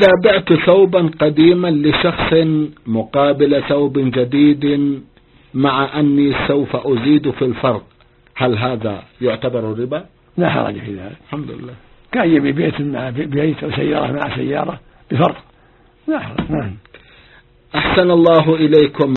إذا بعت ثوبا قديما لشخص مقابل ثوب جديد مع أني سوف أزيد في الفرق، هل هذا يعتبر ربا؟ لا حرج في ذلك، الحمد لله. كان يبي بيت مع بيت أو سيارة مع سيارة بفرق، لا حرج. أحسن الله إليكم.